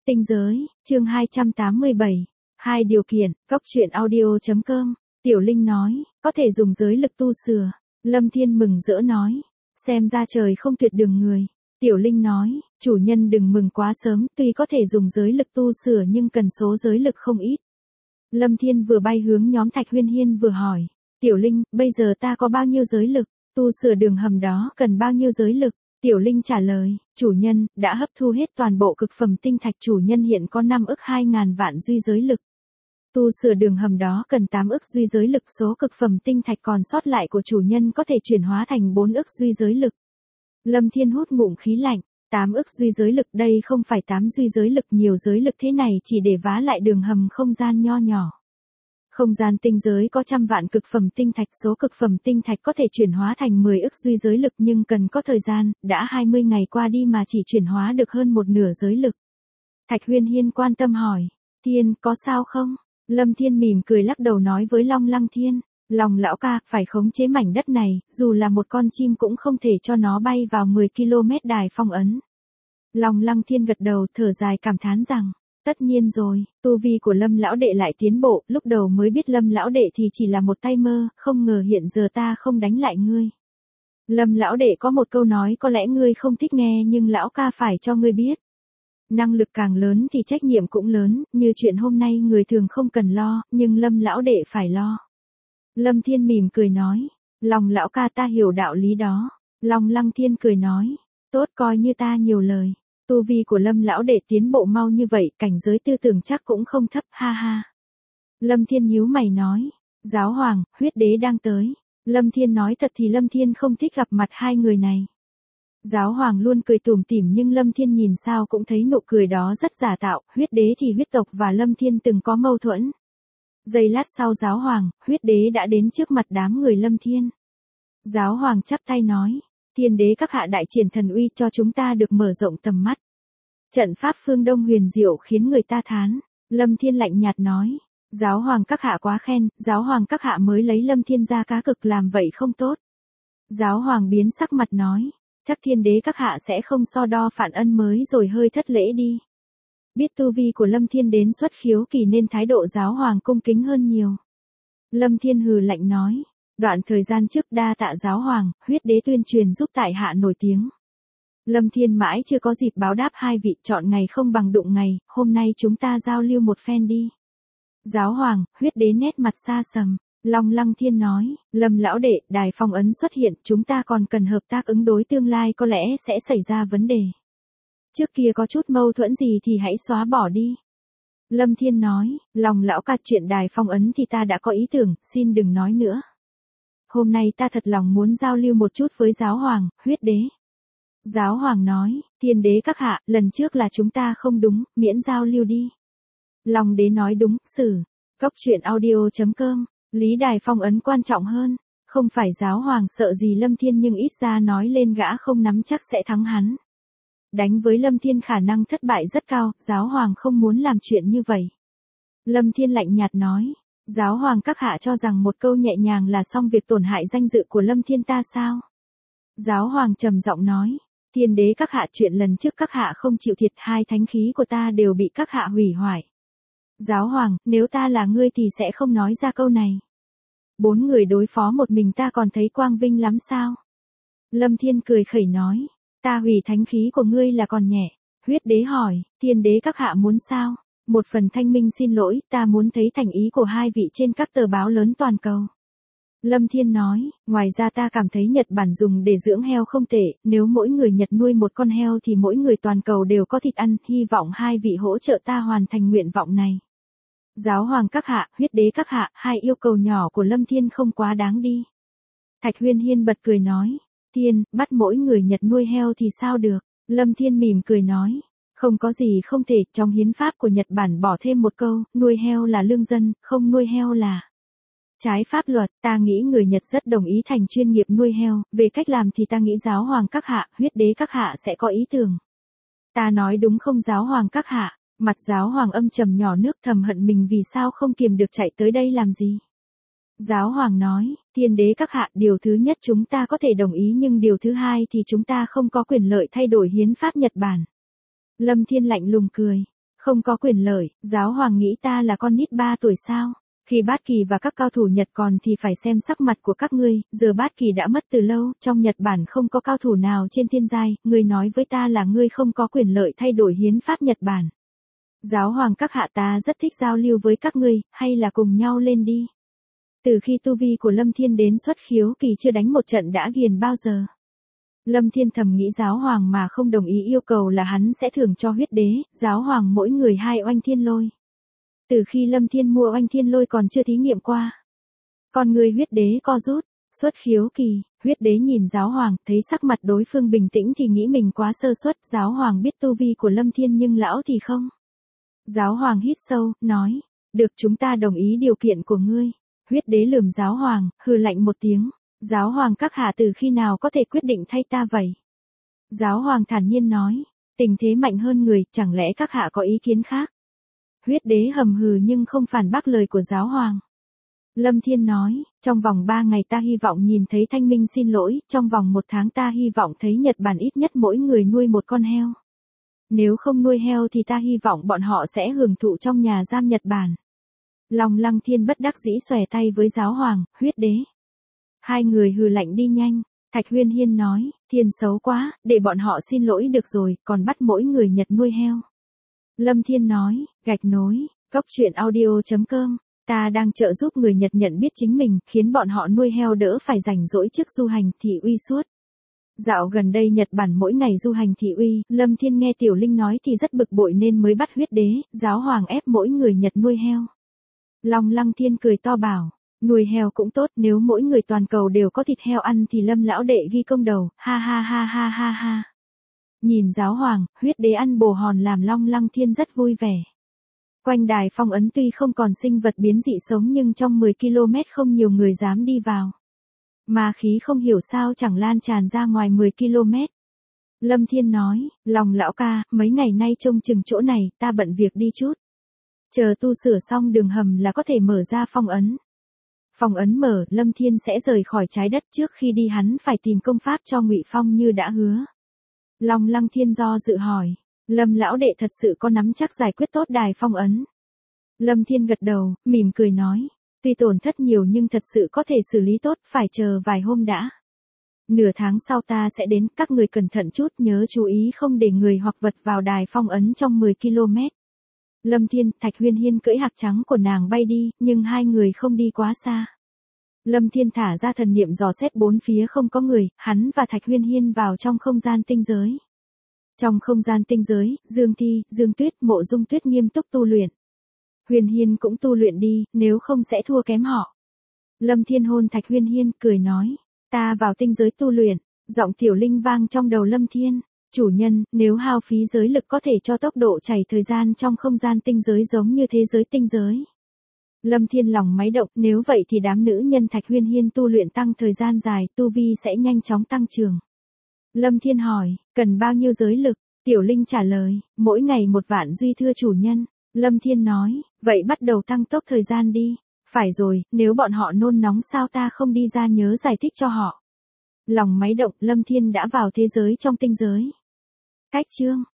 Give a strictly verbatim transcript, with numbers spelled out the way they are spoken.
Tinh giới, chương hai trăm tám mươi bảy. Hai điều kiện, cốc truyện audio chấm com. Tiểu Linh nói, có thể dùng giới lực tu sửa. Lâm Thiên mừng rỡ nói, xem ra trời không tuyệt đường người. Tiểu Linh nói, chủ nhân đừng mừng quá sớm, tuy có thể dùng giới lực tu sửa nhưng cần số giới lực không ít. Lâm Thiên vừa bay hướng nhóm Thạch Huyên Hiên vừa hỏi, Tiểu Linh, bây giờ ta có bao nhiêu giới lực, tu sửa đường hầm đó cần bao nhiêu giới lực? Tiểu Linh trả lời, chủ nhân, đã hấp thu hết toàn bộ cực phẩm tinh thạch, chủ nhân hiện có năm ức hai ngàn vạn duy giới lực. Tu sửa đường hầm đó cần tám ức duy giới lực, số cực phẩm tinh thạch còn sót lại của chủ nhân có thể chuyển hóa thành bốn ức duy giới lực. Lâm Thiên hút ngụm khí lạnh, tám ức duy giới lực, đây không phải tám duy giới lực, nhiều giới lực thế này chỉ để vá lại đường hầm không gian nho nhỏ. Không gian tinh giới có trăm vạn cực phẩm tinh thạch, số cực phẩm tinh thạch có thể chuyển hóa thành mười ức duy giới lực nhưng cần có thời gian, đã hai mươi ngày qua đi mà chỉ chuyển hóa được hơn một nửa giới lực. Thạch Huyên Hiên quan tâm hỏi, Thiên, có sao không? Lâm Thiên mỉm cười lắc đầu nói với Long Lăng Thiên, Long lão ca, phải khống chế mảnh đất này, dù là một con chim cũng không thể cho nó bay vào mười ki lô mét đài phong ấn. Long Lăng Thiên gật đầu thở dài cảm thán rằng, tất nhiên rồi, tu vi của Lâm lão đệ lại tiến bộ, lúc đầu mới biết Lâm lão đệ thì chỉ là một tay mơ, không ngờ hiện giờ ta không đánh lại ngươi. Lâm lão đệ có một câu nói có lẽ ngươi không thích nghe nhưng lão ca phải cho ngươi biết. Năng lực càng lớn thì trách nhiệm cũng lớn, như chuyện hôm nay người thường không cần lo, nhưng Lâm lão đệ phải lo. Lâm Thiên mỉm cười nói, Long lão ca ta hiểu đạo lý đó. Long Lăng Thiên cười nói, tốt, coi như ta nhiều lời. Tu vi của Lâm lão đệ tiến bộ mau như vậy, cảnh giới tư tưởng chắc cũng không thấp, ha ha. Lâm Thiên nhíu mày nói, Giáo Hoàng, huyết đế đang tới. Lâm Thiên nói thật thì Lâm Thiên không thích gặp mặt hai người này. Giáo Hoàng luôn cười tủm tỉm nhưng Lâm Thiên nhìn sao cũng thấy nụ cười đó rất giả tạo, huyết đế thì huyết tộc và Lâm Thiên từng có mâu thuẫn. Giây lát sau Giáo Hoàng, huyết đế đã đến trước mặt đám người Lâm Thiên. Giáo Hoàng chắp tay nói, Thiên đế các hạ đại triển thần uy cho chúng ta được mở rộng tầm mắt. Trận pháp phương Đông huyền diệu khiến người ta thán. Lâm Thiên lạnh nhạt nói, Giáo Hoàng các hạ quá khen, Giáo Hoàng các hạ mới lấy Lâm Thiên ra cá cực làm vậy không tốt. Giáo Hoàng biến sắc mặt nói, chắc Thiên đế các hạ sẽ không so đo phản ân mới rồi hơi thất lễ đi. Biết tu vi của Lâm Thiên đến xuất khiếu kỳ nên thái độ Giáo Hoàng cung kính hơn nhiều. Lâm Thiên hừ lạnh nói, đoạn thời gian trước đa tạ Giáo Hoàng, huyết đế tuyên truyền giúp tại hạ nổi tiếng. Lâm Thiên mãi chưa có dịp báo đáp hai vị, chọn ngày không bằng đụng ngày, hôm nay chúng ta giao lưu một phen đi. Giáo Hoàng, huyết đế nét mặt xa sầm. Long Lăng Thiên nói, Lâm lão đệ, đài phong ấn xuất hiện, chúng ta còn cần hợp tác ứng đối tương lai có lẽ sẽ xảy ra vấn đề. Trước kia có chút mâu thuẫn gì thì hãy xóa bỏ đi. Lâm Thiên nói, Long lão ca, chuyện đài phong ấn thì ta đã có ý tưởng, xin đừng nói nữa. Hôm nay ta thật lòng muốn giao lưu một chút với Giáo Hoàng, huyết đế. Giáo Hoàng nói, Thiên đế các hạ, lần trước là chúng ta không đúng, miễn giao lưu đi. Long đế nói đúng, xử. Cốc truyện audio chấm com. Lý đài phong ấn quan trọng hơn. Không phải Giáo Hoàng sợ gì Lâm Thiên nhưng ít ra nói lên gã không nắm chắc sẽ thắng hắn. Đánh với Lâm Thiên khả năng thất bại rất cao, Giáo Hoàng không muốn làm chuyện như vậy. Lâm Thiên lạnh nhạt nói, Giáo Hoàng các hạ cho rằng một câu nhẹ nhàng là xong việc tổn hại danh dự của Lâm Thiên ta sao? Giáo Hoàng trầm giọng nói, Thiên đế các hạ, chuyện lần trước các hạ không chịu thiệt, hai thánh khí của ta đều bị các hạ hủy hoại. Giáo Hoàng, nếu ta là ngươi thì sẽ không nói ra câu này. Bốn người đối phó một mình ta còn thấy quang vinh lắm sao? Lâm Thiên cười khẩy nói, ta hủy thánh khí của ngươi là còn nhẹ. Huyết đế hỏi, Thiên đế các hạ muốn sao? Một phần thanh minh xin lỗi, ta muốn thấy thành ý của hai vị trên các tờ báo lớn toàn cầu. Lâm Thiên nói, ngoài ra ta cảm thấy Nhật Bản dùng để dưỡng heo không tệ, nếu mỗi người Nhật nuôi một con heo thì mỗi người toàn cầu đều có thịt ăn, hy vọng hai vị hỗ trợ ta hoàn thành nguyện vọng này. Giáo Hoàng các hạ, huyết đế các hạ, hai yêu cầu nhỏ của Lâm Thiên không quá đáng đi. Thạch Huyên Hiên bật cười nói, Thiên, bắt mỗi người Nhật nuôi heo thì sao được? Lâm Thiên mỉm cười nói, không có gì không thể, trong hiến pháp của Nhật Bản bỏ thêm một câu, nuôi heo là lương dân, không nuôi heo là trái pháp luật. Ta nghĩ người Nhật rất đồng ý thành chuyên nghiệp nuôi heo, về cách làm thì ta nghĩ Giáo Hoàng các hạ, huyết đế các hạ sẽ có ý tưởng. Ta nói đúng không Giáo Hoàng các hạ? Mặt Giáo Hoàng âm trầm nhỏ nước, thầm hận mình vì sao không kiềm được chạy tới đây làm gì. Giáo Hoàng nói, Thiên đế các hạ, điều thứ nhất chúng ta có thể đồng ý nhưng điều thứ hai thì chúng ta không có quyền lợi thay đổi hiến pháp Nhật Bản. Lâm Thiên lạnh lùng cười, Không có quyền lợi, giáo hoàng nghĩ ta là con nít ba tuổi sao? Khi Bát Kỳ và các cao thủ Nhật còn thì phải xem sắc mặt của các ngươi, giờ Bát Kỳ đã mất từ lâu, trong Nhật Bản không có cao thủ nào trên thiên giai, ngươi nói với ta là ngươi không có quyền lợi thay đổi hiến pháp Nhật Bản. Giáo hoàng các hạ, ta rất thích giao lưu với các ngươi, hay là cùng nhau lên đi. Từ khi tu vi của Lâm Thiên đến xuất khiếu kỳ chưa đánh một trận đã ghiền bao giờ. Lâm Thiên thầm nghĩ giáo hoàng mà không đồng ý yêu cầu là hắn sẽ thưởng cho huyết đế, giáo hoàng mỗi người hai oanh thiên lôi. Từ khi Lâm Thiên mua oanh thiên lôi còn chưa thí nghiệm qua. Con người huyết đế co rút, xuất khiếu kỳ, huyết đế nhìn giáo hoàng, thấy sắc mặt đối phương bình tĩnh thì nghĩ mình quá sơ suất, giáo hoàng biết tu vi của Lâm Thiên nhưng lão thì không. Giáo hoàng hít sâu, nói, được, chúng ta đồng ý điều kiện của ngươi. Huyết đế lườm giáo hoàng, hừ lạnh một tiếng, giáo hoàng các hạ từ khi nào có thể quyết định thay ta vậy? Giáo hoàng thản nhiên nói, tình thế mạnh hơn người, chẳng lẽ các hạ có ý kiến khác? Huyết đế hầm hừ nhưng không phản bác lời của giáo hoàng. Lâm Thiên nói, trong vòng ba ngày ta hy vọng nhìn thấy Thanh Minh xin lỗi, trong vòng một tháng ta hy vọng thấy Nhật Bản ít nhất mỗi người nuôi một con heo. Nếu không nuôi heo thì ta hy vọng bọn họ sẽ hưởng thụ trong nhà giam Nhật Bản. Long Lăng Thiên bất đắc dĩ xòe tay với giáo hoàng, huyết đế. Hai người hừ lạnh đi nhanh. Thạch Huyên Hiên nói, Thiên xấu quá, để bọn họ xin lỗi được rồi, còn bắt mỗi người Nhật nuôi heo. Lâm Thiên nói, gạch nối, cốc truyện audio chấm com, ta đang trợ giúp người Nhật nhận biết chính mình, khiến bọn họ nuôi heo đỡ phải rảnh rỗi trước du hành thị uy suốt. Dạo gần đây Nhật Bản mỗi ngày du hành thị uy, Lâm Thiên nghe Tiểu Linh nói thì rất bực bội nên mới bắt huyết đế, giáo hoàng ép mỗi người Nhật nuôi heo. Long Lăng Thiên cười to bảo, nuôi heo cũng tốt, nếu mỗi người toàn cầu đều có thịt heo ăn thì Lâm lão đệ ghi công đầu, ha ha ha ha ha ha. Nhìn giáo hoàng, huyết đế ăn bồ hòn làm Long Lăng Thiên rất vui vẻ. Quanh đài phong ấn tuy không còn sinh vật biến dị sống nhưng trong mười ki lô mét không nhiều người dám đi vào. Ma khí không hiểu sao chẳng lan tràn ra ngoài mười ki lô mét. Lâm Thiên nói, Long lão ca, mấy ngày nay trông chừng chỗ này, ta bận việc đi chút. Chờ tu sửa xong đường hầm là có thể mở ra phong ấn. Phong ấn mở, Lâm Thiên sẽ rời khỏi trái đất, trước khi đi hắn phải tìm công pháp cho Ngụy Phong như đã hứa. Long Lăng Thiên do dự hỏi, Lâm lão đệ thật sự có nắm chắc giải quyết tốt đài phong ấn? Lâm Thiên gật đầu, mỉm cười nói, tuy tổn thất nhiều nhưng thật sự có thể xử lý tốt, phải chờ vài hôm đã. Nửa tháng sau ta sẽ đến, các người cẩn thận chút, nhớ chú ý không để người hoặc vật vào đài phong ấn trong mười ki lô mét. Lâm Thiên, Thạch Huyên Hiên cưỡi hạc trắng của nàng bay đi, nhưng hai người không đi quá xa. Lâm Thiên thả ra thần niệm dò xét bốn phía không có người, hắn và Thạch Huyên Hiên vào trong không gian tinh giới. Trong không gian tinh giới, Dương Thi, Dương Tuyết, Mộ Dung Tuyết nghiêm túc tu luyện. Huyên Hiên cũng tu luyện đi, nếu không sẽ thua kém họ. Lâm Thiên hôn Thạch Huyên Hiên, cười nói, ta vào tinh giới tu luyện. Giọng Tiểu Linh vang trong đầu Lâm Thiên, chủ nhân, nếu hao phí giới lực có thể cho tốc độ chảy thời gian trong không gian tinh giới giống như thế giới tinh giới. Lâm Thiên lòng máy động, nếu vậy thì đám nữ nhân Thạch Huyên Hiên tu luyện tăng thời gian dài, tu vi sẽ nhanh chóng tăng trưởng. Lâm Thiên hỏi, cần bao nhiêu giới lực? Tiểu Linh trả lời, mỗi ngày một vạn duy thưa chủ nhân. Lâm Thiên nói, vậy bắt đầu tăng tốc thời gian đi. Phải rồi, nếu bọn họ nôn nóng sao ta không đi ra nhớ giải thích cho họ. Lòng máy động, Lâm Thiên đã vào thế giới trong tinh giới. Cách chương